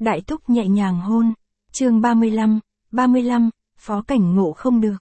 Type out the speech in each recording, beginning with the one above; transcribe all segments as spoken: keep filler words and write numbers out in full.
Đại thúc nhẹ nhàng hôn. Chương ba mươi lăm, ba mươi lăm, Phó Cảnh Ngộ không được.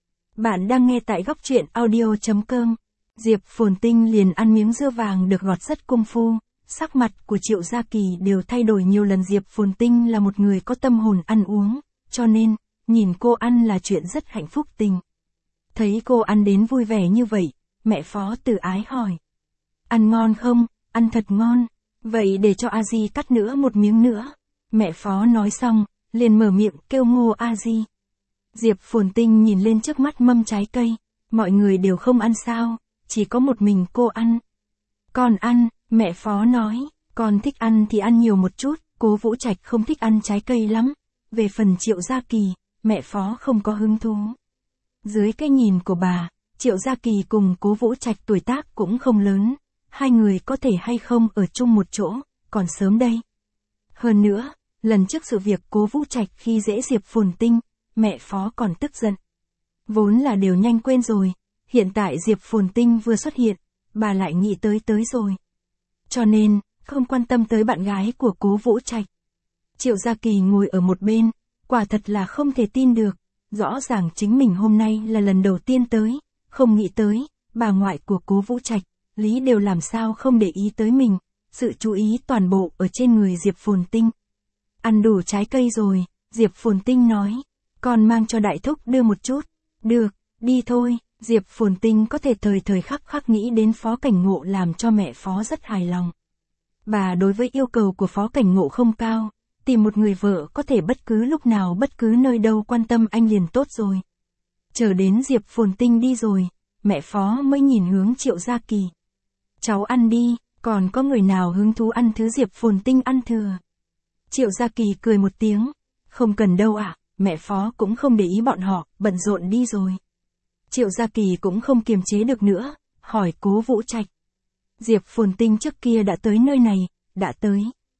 Bạn đang nghe tại góc truyện audio chấm com. Diệp Phồn Tinh liền ăn miếng dưa vàng được gọt rất công phu, sắc mặt của Triệu Gia Kỳ đều thay đổi nhiều lần. Diệp Phồn Tinh là một người có tâm hồn ăn uống, cho nên, nhìn cô ăn là chuyện rất hạnh phúc tình. Thấy cô ăn đến vui vẻ như vậy, mẹ Phó Từ Ái hỏi. Ăn ngon không? Ăn thật ngon. Vậy để cho A Di cắt nữa một miếng nữa. Mẹ Phó nói xong, liền mở miệng kêu Ngô A Di. Diệp Phồn Tinh nhìn lên trước mắt mâm trái cây, mọi người đều không ăn sao, chỉ có một mình cô ăn. Con ăn, mẹ Phó nói, con thích ăn thì ăn nhiều một chút, Cố Vũ Trạch không thích ăn trái cây lắm. Về phần Triệu Gia Kỳ, mẹ Phó không có hứng thú. Dưới cái nhìn của bà, Triệu Gia Kỳ cùng Cố Vũ Trạch tuổi tác cũng không lớn, hai người có thể hay không ở chung một chỗ, còn sớm đây. Hơn nữa, lần trước sự việc Cố Vũ Trạch khi dễ Diệp Phồn Tinh, mẹ Phó còn tức giận. Vốn là đều nhanh quên rồi, hiện tại Diệp Phồn Tinh vừa xuất hiện, bà lại nghĩ tới tới rồi. Cho nên, không quan tâm tới bạn gái của Cố Vũ Trạch. Triệu Gia Kỳ ngồi ở một bên, quả thật là không thể tin được, rõ ràng chính mình hôm nay là lần đầu tiên tới, không nghĩ tới, bà ngoại của Cố Vũ Trạch, Lý đều làm sao không để ý tới mình, sự chú ý toàn bộ ở trên người Diệp Phồn Tinh. Ăn đủ trái cây rồi, Diệp Phồn Tinh nói, con mang cho đại thúc đưa một chút. Được, đi thôi. Diệp Phồn Tinh có thể thời thời khắc khắc nghĩ đến Phó Cảnh Ngộ làm cho mẹ Phó rất hài lòng. Bà đối với yêu cầu của Phó Cảnh Ngộ không cao, tìm một người vợ có thể bất cứ lúc nào bất cứ nơi đâu quan tâm anh liền tốt rồi. Chờ đến Diệp Phồn Tinh đi rồi, mẹ Phó mới nhìn hướng Triệu Gia Kỳ. Cháu ăn đi, còn có người nào hứng thú ăn thứ Diệp Phồn Tinh ăn thừa? Triệu Gia Kỳ cười một tiếng, không cần đâu ạ, à, mẹ Phó cũng không để ý bọn họ, bận rộn đi rồi. Triệu Gia Kỳ cũng không kiềm chế được nữa, hỏi Cố Vũ Trạch. Diệp Phồn Tinh trước kia đã tới nơi này, đã tới.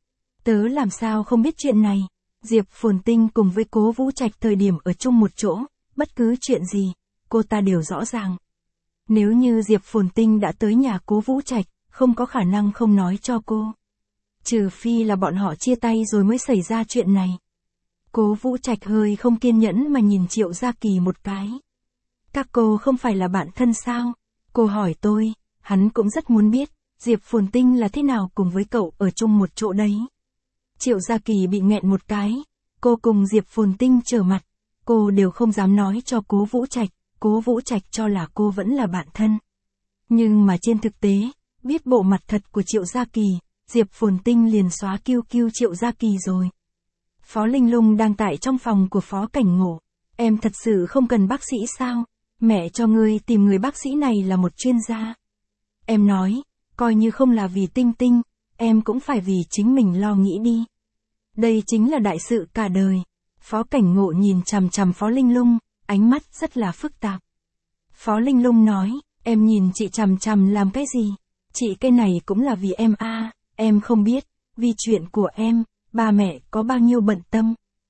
Tớ làm sao không biết chuyện này, Diệp Phồn Tinh cùng với Cố Vũ Trạch thời điểm ở chung một chỗ, bất cứ chuyện gì, cô ta đều rõ ràng. Nếu như Diệp Phồn Tinh đã tới nhà Cố Vũ Trạch, không có khả năng không nói cho cô. Trừ phi là bọn họ chia tay rồi mới xảy ra chuyện này. Cố Vũ Trạch hơi không kiên nhẫn mà nhìn Triệu Gia Kỳ một cái. Các cô không phải là bạn thân sao? Cô hỏi tôi, hắn cũng rất muốn biết, Diệp Phồn Tinh là thế nào cùng với cậu ở chung một chỗ đấy. Triệu Gia Kỳ bị nghẹn một cái, cô cùng Diệp Phồn Tinh trở mặt, cô đều không dám nói cho Cố Vũ Trạch, Cố Vũ Trạch cho là cô vẫn là bạn thân. Nhưng mà trên thực tế, biết bộ mặt thật của Triệu Gia Kỳ, Diệp Phồn Tinh liền xóa kiu kiu Triệu Gia Kỳ rồi. Phó Linh Lung đang tại trong phòng của Phó Cảnh Ngộ. Em thật sự không cần bác sĩ sao? Mẹ cho ngươi tìm người bác sĩ này là một chuyên gia. Em nói, coi như không là vì Tinh Tinh, em cũng phải vì chính mình lo nghĩ đi. Đây chính là đại sự cả đời. Phó Cảnh Ngộ nhìn chằm chằm Phó Linh Lung, ánh mắt rất là phức tạp. Phó Linh Lung nói, em nhìn chị chằm chằm làm cái gì? Chị cái này cũng là vì em a, à, em không biết, vì chuyện của em, ba mẹ có bao nhiêu bận tâm.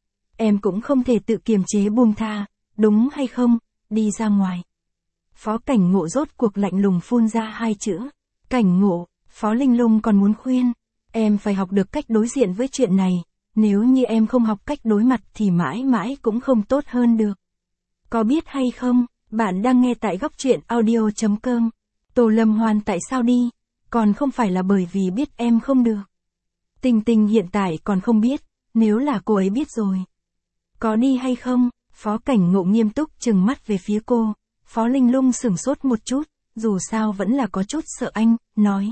Em cũng không thể tự kiềm chế buông tha, đúng hay không, đi ra ngoài. Phó Cảnh Ngộ rốt cuộc lạnh lùng phun ra hai chữ. Cảnh Ngộ, Phó Linh Lung còn muốn khuyên, em phải học được cách đối diện với chuyện này, nếu như em không học cách đối mặt thì mãi mãi cũng không tốt hơn được. Có biết hay không, bạn đang nghe tại góc truyện audio chấm com. Tô Lâm Hoan tại sao đi? Còn không phải là bởi vì biết em không được. Tình Tình hiện tại còn không biết, nếu là cô ấy biết rồi. Có đi hay không? Phó Cảnh Ngộ nghiêm túc trừng mắt về phía cô. Phó Linh Lung sửng sốt một chút, dù sao vẫn là có chút sợ anh, nói.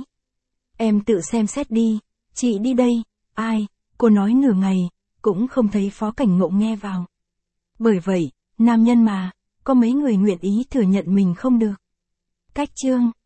Em tự xem xét đi, chị đi đây, ai, cô nói nửa ngày, cũng không thấy Phó Cảnh Ngộ nghe vào. Bởi vậy, nam nhân mà, có mấy người nguyện ý thừa nhận mình không được. Cách chương.